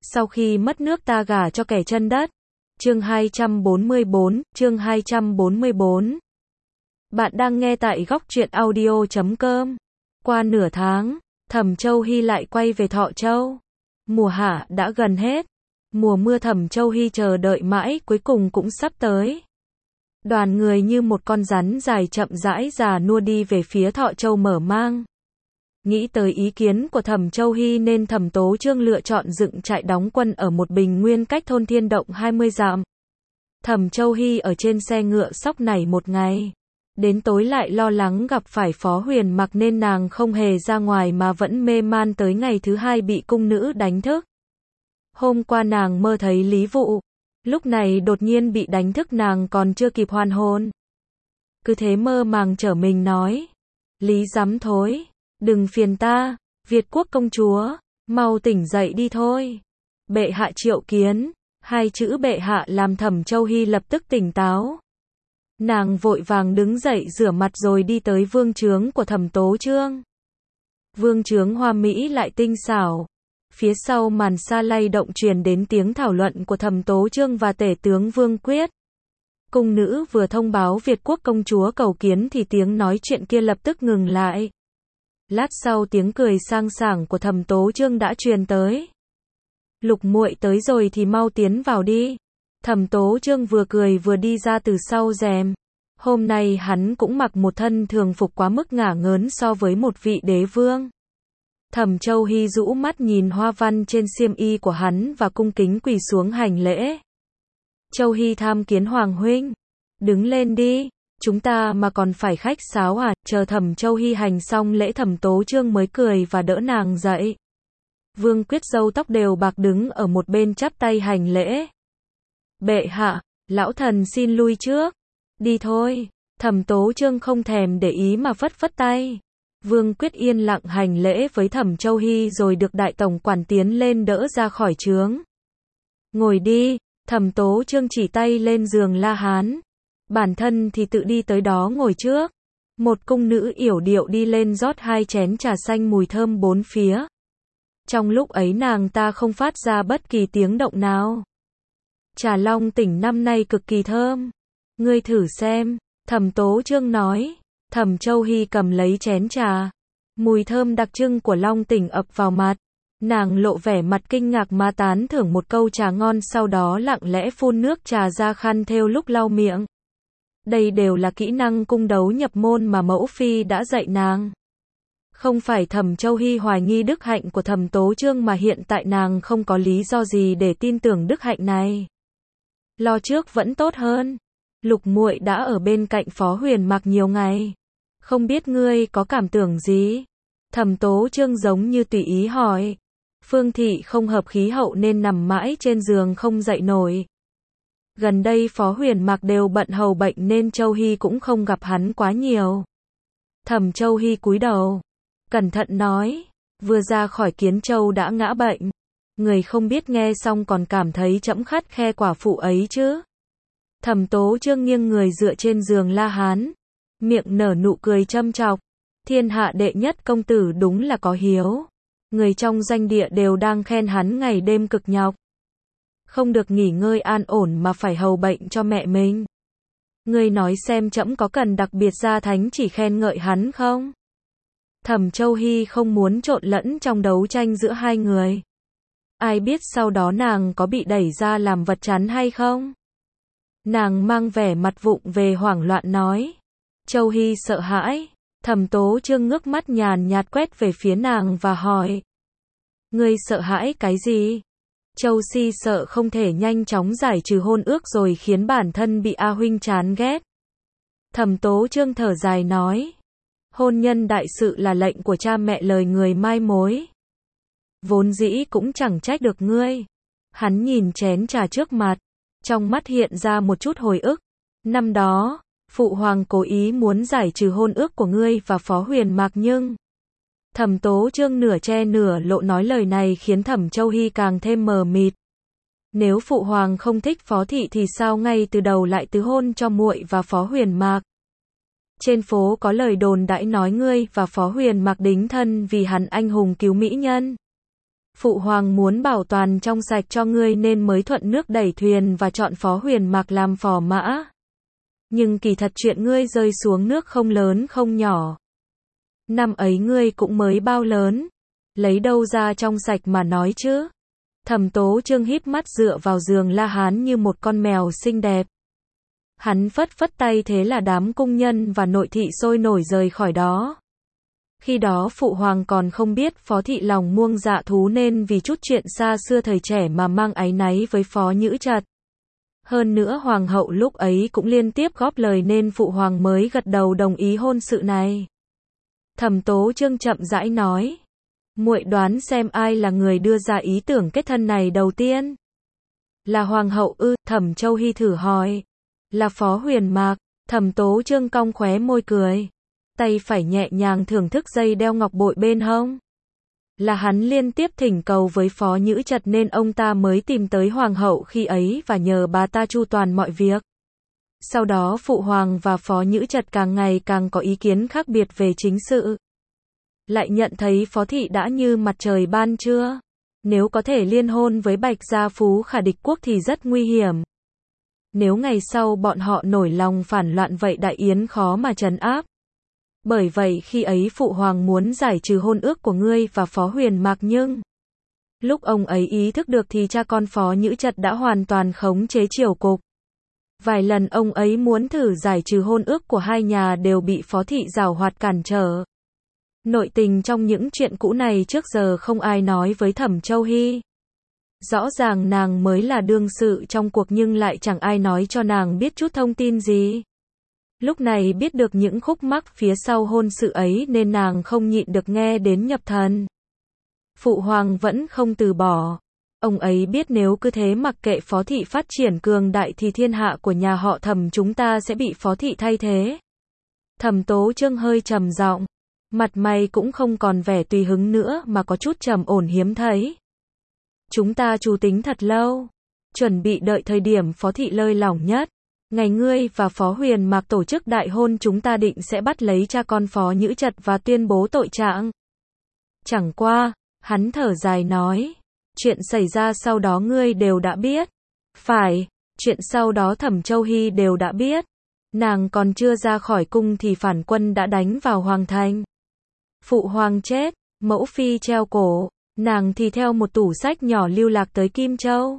Sau khi mất nước ta gả cho kẻ chân đất. Chương 244, chương 244. Bạn đang nghe tại góc truyện audio.com. Qua nửa tháng, Thẩm Châu Hy lại quay về Thọ Châu. Mùa hạ đã gần hết. Mùa mưa Thẩm Châu Hy chờ đợi mãi cuối cùng cũng sắp tới. Đoàn người như một con rắn dài chậm rãi già nua đi về phía Thọ Châu mở mang. Nghĩ tới ý kiến của Thẩm Châu Hy nên Thẩm Tố Chương lựa chọn dựng trại đóng quân ở một bình nguyên cách thôn Thiên Động 20 dặm. Thẩm Châu Hy ở trên xe ngựa sóc nảy một ngày. Đến tối lại lo lắng gặp phải Phó Huyền Mặc nên nàng không hề ra ngoài mà vẫn mê man tới ngày thứ hai bị cung nữ đánh thức. Hôm qua nàng mơ thấy Lý Vụ. Lúc này đột nhiên bị đánh thức nàng còn chưa kịp hoàn hồn. Cứ thế mơ màng trở mình nói. Lý dám thối. Đừng phiền ta, Việt quốc công chúa, mau tỉnh dậy đi thôi. Bệ hạ triệu kiến, hai chữ bệ hạ làm Thẩm Châu Hy lập tức tỉnh táo. Nàng vội vàng đứng dậy rửa mặt rồi đi tới vương trướng của Thẩm Tố Chương. Vương trướng hoa mỹ lại tinh xảo. Phía sau màn sa lay động truyền đến tiếng thảo luận của Thẩm Tố Chương và tể tướng Vương Quyết. Cung nữ vừa thông báo Việt quốc công chúa cầu kiến thì tiếng nói chuyện kia lập tức ngừng lại. Lát sau tiếng cười sang sảng của Thẩm Tố Chương đã truyền tới. Lục muội tới rồi thì mau tiến vào đi. Thẩm Tố Chương vừa cười vừa đi ra từ sau rèm. Hôm nay hắn cũng mặc một thân thường phục quá mức ngả ngớn so với một vị đế vương. Thẩm Châu Hy rũ mắt nhìn hoa văn trên xiêm y của hắn và cung kính quỳ xuống hành lễ. Châu Hy tham kiến hoàng huynh. Đứng lên đi. Chúng ta mà còn phải khách sáo à? Chờ Thẩm Châu Hy hành xong lễ Thẩm Tố Chương mới cười và đỡ nàng dậy. Vương Quyết râu tóc đều bạc đứng ở một bên chắp tay hành lễ. Bệ hạ, lão thần xin lui trước. Đi thôi. Thẩm Tố Chương không thèm để ý mà phất phất tay. Vương Quyết yên lặng hành lễ với Thẩm Châu Hy rồi được đại tổng quản tiến lên đỡ ra khỏi trướng. Ngồi đi. Thẩm Tố Chương chỉ tay lên giường La Hán. Bản thân thì tự đi tới đó ngồi trước. Một cung nữ yểu điệu đi lên rót 2 chén trà xanh mùi thơm bốn phía. Trong lúc ấy nàng ta không phát ra bất kỳ tiếng động nào. Trà Long Tỉnh năm nay cực kỳ thơm. Ngươi thử xem, Thẩm Tố Chương nói. Thẩm Châu Hy cầm lấy chén trà. Mùi thơm đặc trưng của Long Tỉnh ập vào mặt. Nàng lộ vẻ mặt kinh ngạc mà tán thưởng một câu trà ngon, sau đó lặng lẽ phun nước trà ra khăn thêu lúc lau miệng. Đây đều là kỹ năng cung đấu nhập môn mà mẫu phi đã dạy nàng. Không phải Thẩm Châu Hy hoài nghi đức hạnh của Thẩm Tố Chương mà hiện tại nàng không có lý do gì để tin tưởng đức hạnh này. Lo trước vẫn tốt hơn. Lục muội đã ở bên cạnh Phó Huyền Mặc nhiều ngày. Không biết ngươi có cảm tưởng gì? Thẩm Tố Chương giống như tùy ý hỏi. Phương thị không hợp khí hậu nên nằm mãi trên giường không dậy nổi. Gần đây Phó Huyền Mặc đều bận hầu bệnh nên Châu Hy cũng không gặp hắn quá nhiều. Thẩm Châu Hy cúi đầu, cẩn thận nói, vừa ra khỏi Kiến Châu đã ngã bệnh. Người không biết nghe xong còn cảm thấy trẫm khắt khe quả phụ ấy chứ. Thẩm Tố Chương nghiêng người dựa trên giường La Hán, miệng nở nụ cười châm chọc. Thiên hạ đệ nhất công tử đúng là có hiếu. Người trong doanh địa đều đang khen hắn ngày đêm cực nhọc. Không được nghỉ ngơi an ổn mà phải hầu bệnh cho mẹ mình. Ngươi nói xem trẫm có cần đặc biệt ra thánh chỉ khen ngợi hắn không? Thẩm Châu Hy không muốn trộn lẫn trong đấu tranh giữa hai người. Ai biết sau đó nàng có bị đẩy ra làm vật chắn hay không? Nàng mang vẻ mặt vụng về hoảng loạn nói. Châu Hy sợ hãi. Thẩm Tố Chương ngước mắt nhàn nhạt quét về phía nàng và hỏi. Ngươi sợ hãi cái gì? Châu Si sợ không thể nhanh chóng giải trừ hôn ước rồi khiến bản thân bị A huynh chán ghét. Thẩm Tố Chương thở dài nói. Hôn nhân đại sự là lệnh của cha mẹ lời người mai mối. Vốn dĩ cũng chẳng trách được ngươi. Hắn nhìn chén trà trước mặt. Trong mắt hiện ra một chút hồi ức. Năm đó, Phụ Hoàng cố ý muốn giải trừ hôn ước của ngươi và Phó Huyền Mặc nhưng... Thẩm Tố Chương nửa che nửa lộ nói lời này khiến Thẩm Châu Hy càng thêm mờ mịt. Nếu Phụ Hoàng không thích Phó Thị thì sao ngay từ đầu lại tứ hôn cho muội và Phó Huyền Mặc? Trên phố có lời đồn đãi nói ngươi và Phó Huyền Mặc đính thân vì hắn anh hùng cứu mỹ nhân. Phụ hoàng muốn bảo toàn trong sạch cho ngươi nên mới thuận nước đẩy thuyền và chọn Phó Huyền Mạc làm phò mã. Nhưng kỳ thật chuyện ngươi rơi xuống nước không lớn không nhỏ. Năm ấy ngươi cũng mới bao lớn, lấy đâu ra trong sạch mà nói chứ. Thẩm Tố Chương híp mắt dựa vào giường La Hán như một con mèo xinh đẹp. Hắn phất phất tay thế là đám cung nhân và nội thị sôi nổi rời khỏi đó. Khi đó phụ hoàng còn không biết Phó thị lòng muông dạ thú nên vì chút chuyện xa xưa thời trẻ mà mang áy náy với Phó Nhữ Trật. Hơn nữa hoàng hậu lúc ấy cũng liên tiếp góp lời nên phụ hoàng mới gật đầu đồng ý hôn sự này. Thẩm Tố Chương chậm rãi nói, muội đoán xem ai là người đưa ra ý tưởng kết thân này đầu tiên? Là hoàng hậu ư? Thẩm Châu Hy thử hỏi. Là Phó Huyền Mạc. Thẩm Tố Chương cong khóe môi cười, tay phải nhẹ nhàng thưởng thức dây đeo ngọc bội bên hông. Là hắn liên tiếp thỉnh cầu với Phó Nhữ Trật nên ông ta mới tìm tới hoàng hậu khi ấy và nhờ bà ta chu toàn mọi việc. Sau đó phụ hoàng và Phó Nhữ Trật càng ngày càng có ý kiến khác biệt về chính sự. Lại nhận thấy Phó thị đã như mặt trời ban trưa. Nếu có thể liên hôn với Bạch Gia Phú Khả địch quốc thì rất nguy hiểm. Nếu ngày sau bọn họ nổi lòng phản loạn vậy đại yến khó mà trấn áp. Bởi vậy khi ấy phụ hoàng muốn giải trừ hôn ước của ngươi và Phó Huyền Mạc nhưng lúc ông ấy ý thức được thì cha con Phó Nhữ Trật đã hoàn toàn khống chế triều cục. Vài lần ông ấy muốn thử giải trừ hôn ước của hai nhà đều bị Phó thị giảo hoạt cản trở. Nội tình trong những chuyện cũ này trước giờ không ai nói với Thẩm Châu Hy. Rõ ràng nàng mới là đương sự trong cuộc nhưng lại chẳng ai nói cho nàng biết chút thông tin gì. Lúc này biết được những khúc mắc phía sau hôn sự ấy nên nàng không nhịn được nghe đến nhập thần. Phụ hoàng vẫn không từ bỏ. Ông ấy biết nếu cứ thế mặc kệ Phó thị phát triển cường đại thì thiên hạ của nhà họ Thẩm chúng ta sẽ bị Phó thị thay thế. Thẩm Tố Chương hơi trầm giọng, mặt mày cũng không còn vẻ tùy hứng nữa mà có chút trầm ổn hiếm thấy. Chúng ta chủ tính thật lâu, chuẩn bị đợi thời điểm Phó thị lơi lỏng nhất. Ngày ngươi và Phó Huyền Mạc tổ chức đại hôn chúng ta định sẽ bắt lấy cha con Phó Nhữ Trật và tuyên bố tội trạng. Chẳng qua, hắn thở dài nói, chuyện xảy ra sau đó ngươi đều đã biết. Phải, chuyện sau đó Thẩm Châu Hy đều đã biết. Nàng còn chưa ra khỏi cung thì phản quân đã đánh vào hoàng thành. Phụ hoàng chết, mẫu phi treo cổ, nàng thì theo một tủ sách nhỏ lưu lạc tới Kim Châu.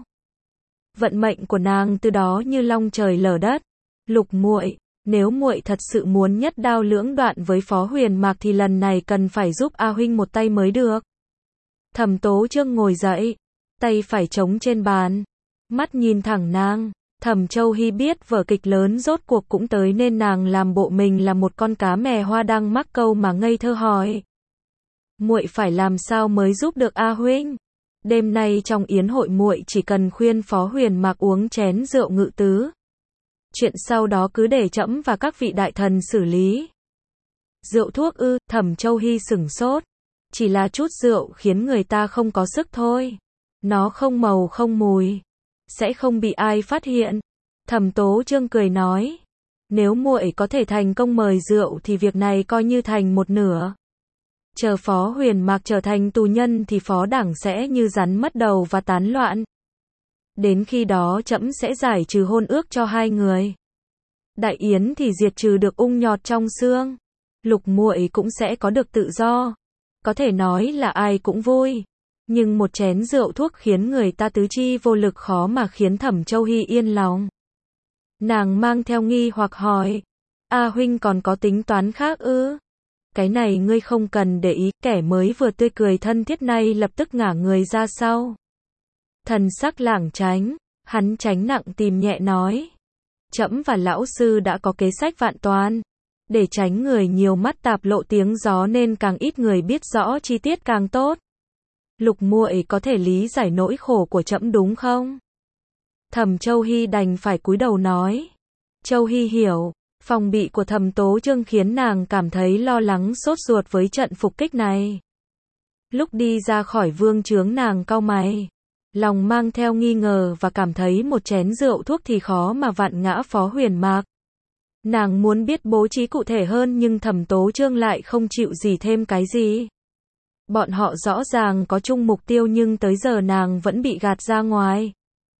Vận mệnh của nàng từ đó như long trời lở đất. Lục muội, nếu muội thật sự muốn nhất đao lưỡng đoạn với Phó Huyền Mạc thì lần này cần phải giúp A huynh một tay mới được. Thẩm Tố Chương ngồi dậy, tay phải chống trên bàn, mắt nhìn thẳng nàng. Thẩm Châu Hy biết vở kịch lớn rốt cuộc cũng tới nên nàng làm bộ mình là một con cá mè hoa đang mắc câu mà ngây thơ hỏi. Muội phải làm sao mới giúp được A huynh? Đêm nay trong yến hội muội chỉ cần khuyên Phó Huyền Mạc uống chén rượu ngự tứ. Chuyện sau đó cứ để trẫm và các vị đại thần xử lý. Rượu thuốc ư? Thẩm Châu Hy sửng sốt. Chỉ là chút rượu khiến người ta không có sức thôi. Nó không màu không mùi, sẽ không bị ai phát hiện. Thẩm Tố Chương cười nói, nếu muội có thể thành công mời rượu thì việc này coi như thành một nửa. Chờ Phó Huyền Mạc trở thành tù nhân thì Phó đảng sẽ như rắn mất đầu và tán loạn. Đến khi đó trẫm sẽ giải trừ hôn ước cho hai người. Đại yến thì diệt trừ được ung nhọt trong xương. Lục muội cũng sẽ có được tự do. Có thể nói là ai cũng vui. Nhưng một chén rượu thuốc khiến người ta tứ chi vô lực khó mà khiến Thẩm Châu Hy yên lòng. Nàng mang theo nghi hoặc hỏi, A huynh còn có tính toán khác ư? Cái này ngươi không cần để ý. Kẻ mới vừa tươi cười thân thiết này lập tức ngả người ra sau. Thần sắc lảng tránh, hắn tránh nặng tìm nhẹ nói, trẫm và lão sư đã có kế sách vạn toàn. Để tránh người nhiều mắt tạp lộ tiếng gió nên càng ít người biết rõ chi tiết càng tốt. Lục muội có thể lý giải nỗi khổ của trẫm đúng không? Thẩm Châu Hy đành phải cúi đầu nói. Châu Hy hiểu. Phòng bị của Thẩm Tố Chương khiến nàng cảm thấy lo lắng sốt ruột với trận phục kích này. Lúc đi ra khỏi vương chướng nàng cau mày, lòng mang theo nghi ngờ và cảm thấy một chén rượu thuốc thì khó mà vạn ngã Phó Huyền Mạc. Nàng muốn biết bố trí cụ thể hơn nhưng Thẩm Tố Chương lại không chịu gì thêm cái gì. Bọn họ rõ ràng có chung mục tiêu nhưng tới giờ nàng vẫn bị gạt ra ngoài.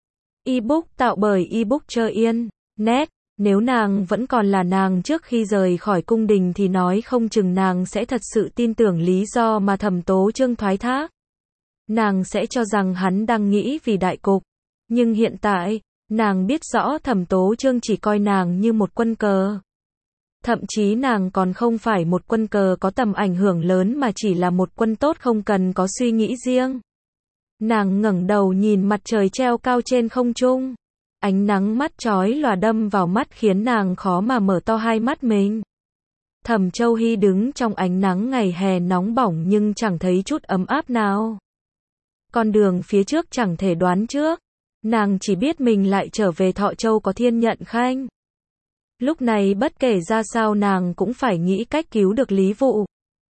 Ebook tạo bởi ebook.net. Nếu nàng vẫn còn là nàng trước khi rời khỏi cung đình thì nói không chừng nàng sẽ thật sự tin tưởng lý do mà Thẩm Tố Chương thoái thác. Nàng sẽ cho rằng hắn đang nghĩ vì đại cục. Nhưng hiện tại, nàng biết rõ Thẩm Tố Chương chỉ coi nàng như một quân cờ. Thậm chí nàng còn không phải một quân cờ có tầm ảnh hưởng lớn mà chỉ là một quân tốt không cần có suy nghĩ riêng. Nàng ngẩng đầu nhìn mặt trời treo cao trên không trung. Ánh nắng mắt chói lòa đâm vào mắt khiến nàng khó mà mở to hai mắt mình. Thẩm Châu Hy đứng trong ánh nắng ngày hè nóng bỏng nhưng chẳng thấy chút ấm áp nào. Con đường phía trước chẳng thể đoán trước. Nàng chỉ biết mình lại trở về Thọ Châu có Thiên Nhận Khanh. Lúc này bất kể ra sao nàng cũng phải nghĩ cách cứu được Lý Vụ.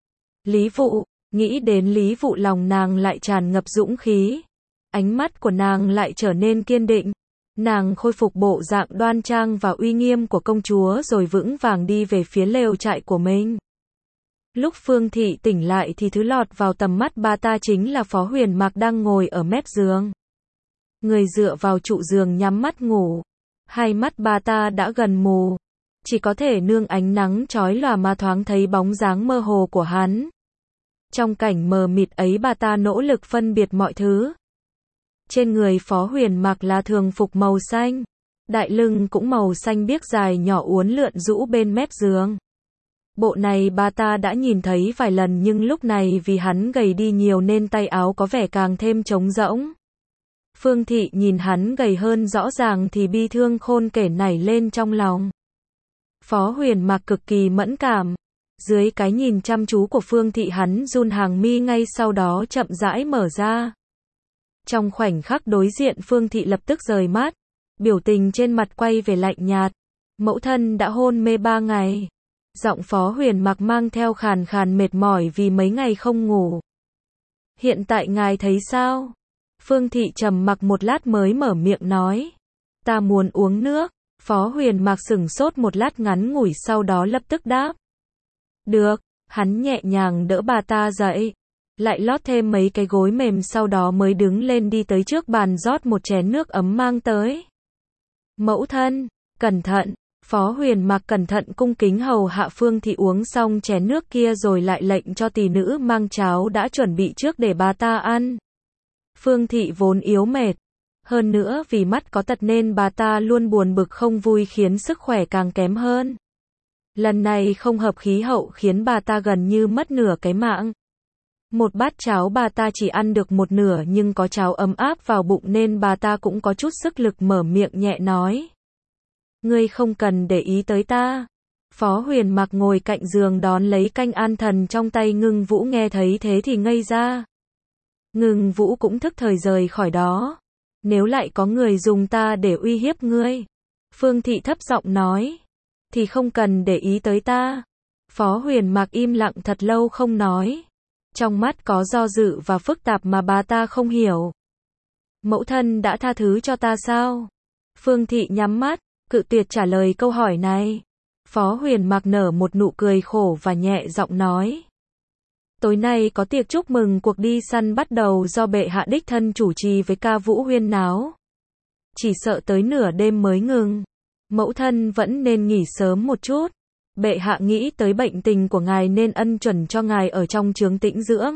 Lý Vụ, nghĩ đến Lý Vụ lòng nàng lại tràn ngập dũng khí. Ánh mắt của nàng lại trở nên kiên định. Nàng khôi phục bộ dạng đoan trang và uy nghiêm của công chúa rồi vững vàng đi về phía lều trại của mình. Lúc Phương Thị tỉnh lại thì thứ lọt vào tầm mắt bà ta chính là Phó Huyền Mạc đang ngồi ở mép giường. Người dựa vào trụ giường nhắm mắt ngủ. Hai mắt bà ta đã gần mù. Chỉ có thể nương ánh nắng chói lòa mà thoáng thấy bóng dáng mơ hồ của hắn. Trong cảnh mờ mịt ấy bà ta nỗ lực phân biệt mọi thứ. Trên người Phó Huyền Mạc là thường phục màu xanh. Đại lưng cũng màu xanh biếc dài nhỏ uốn lượn rũ bên mép giường. Bộ này bà ta đã nhìn thấy vài lần nhưng lúc này vì hắn gầy đi nhiều nên tay áo có vẻ càng thêm trống rỗng. Phương Thị nhìn hắn gầy hơn rõ ràng thì bi thương khôn kể nảy lên trong lòng. Phó Huyền Mạc cực kỳ mẫn cảm. Dưới cái nhìn chăm chú của Phương Thị hắn run hàng mi ngay sau đó chậm rãi mở ra. Trong khoảnh khắc đối diện Phương Thị lập tức rời mắt. Biểu tình trên mặt quay về lạnh nhạt. Mẫu thân đã hôn mê 3 ngày. Giọng Phó Huyền Mạc mang theo khàn khàn mệt mỏi vì mấy ngày không ngủ. Hiện tại ngài thấy sao? Phương Thị trầm mặc một lát mới mở miệng nói. Ta muốn uống nước. Phó Huyền Mạc sửng sốt một lát ngắn ngủi sau đó lập tức đáp. Được, hắn nhẹ nhàng đỡ bà ta dậy. Lại lót thêm mấy cái gối mềm sau đó mới đứng lên đi tới trước bàn rót một chén nước ấm mang tới. Mẫu thân, cẩn thận. Phó Huyền Mạc cẩn thận cung kính hầu hạ Phương Thị uống xong chén nước kia rồi lại lệnh cho tỳ nữ mang cháo đã chuẩn bị trước để bà ta ăn. Phương Thị vốn yếu mệt. Hơn nữa vì mắt có tật nên bà ta luôn buồn bực không vui khiến sức khỏe càng kém hơn. Lần này không hợp khí hậu khiến bà ta gần như mất nửa cái mạng. Một bát cháo bà ta chỉ ăn được một nửa nhưng có cháo ấm áp vào bụng nên bà ta cũng có chút sức lực mở miệng nhẹ nói. Ngươi không cần để ý tới ta. Phó Huyền Mạc ngồi cạnh giường đón lấy canh an thần trong tay Ngưng Vũ nghe thấy thế thì ngây ra. Ngưng Vũ cũng thức thời rời khỏi đó. Nếu lại có người dùng ta để uy hiếp ngươi. Phương Thị thấp giọng nói. Thì không cần để ý tới ta. Phó Huyền Mạc im lặng thật lâu không nói. Trong mắt có do dự và phức tạp mà bà ta không hiểu. Mẫu thân đã tha thứ cho ta sao? Phương Thị nhắm mắt, cự tuyệt trả lời câu hỏi này. Phó Huyền Mạc nở một nụ cười khổ và nhẹ giọng nói. Tối nay có tiệc chúc mừng cuộc đi săn bắt đầu do bệ hạ đích thân chủ trì với ca vũ huyên náo. Chỉ sợ tới nửa đêm mới ngừng. Mẫu thân vẫn nên nghỉ sớm một chút. Bệ hạ nghĩ tới bệnh tình của ngài nên ân chuẩn cho ngài ở trong trướng tĩnh dưỡng.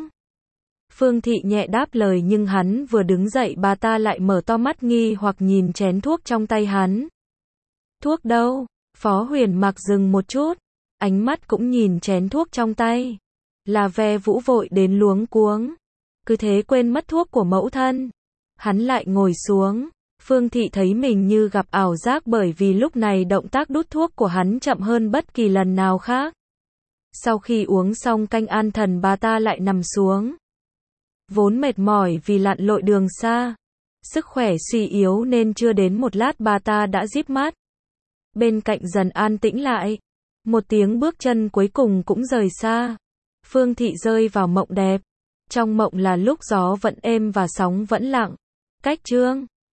Phương Thị nhẹ đáp lời nhưng hắn vừa đứng dậy bà ta lại mở to mắt nghi hoặc nhìn chén thuốc trong tay hắn. Thuốc đâu? Phó Huyền Mạc dừng một chút. Ánh mắt cũng nhìn chén thuốc trong tay. Là Ve Vũ vội đến luống cuống. Cứ thế quên mất thuốc của mẫu thân. Hắn lại ngồi xuống. Phương Thị thấy mình như gặp ảo giác bởi vì lúc này động tác đút thuốc của hắn chậm hơn bất kỳ lần nào khác. Sau khi uống xong canh an thần bà ta lại nằm xuống. Vốn mệt mỏi vì lặn lội đường xa. Sức khỏe suy yếu nên chưa đến một lát bà ta đã díp mắt. Bên cạnh dần an tĩnh lại. Một tiếng bước chân cuối cùng cũng rời xa. Phương Thị rơi vào mộng đẹp. Trong mộng là lúc gió vẫn êm và sóng vẫn lặng. Cách chương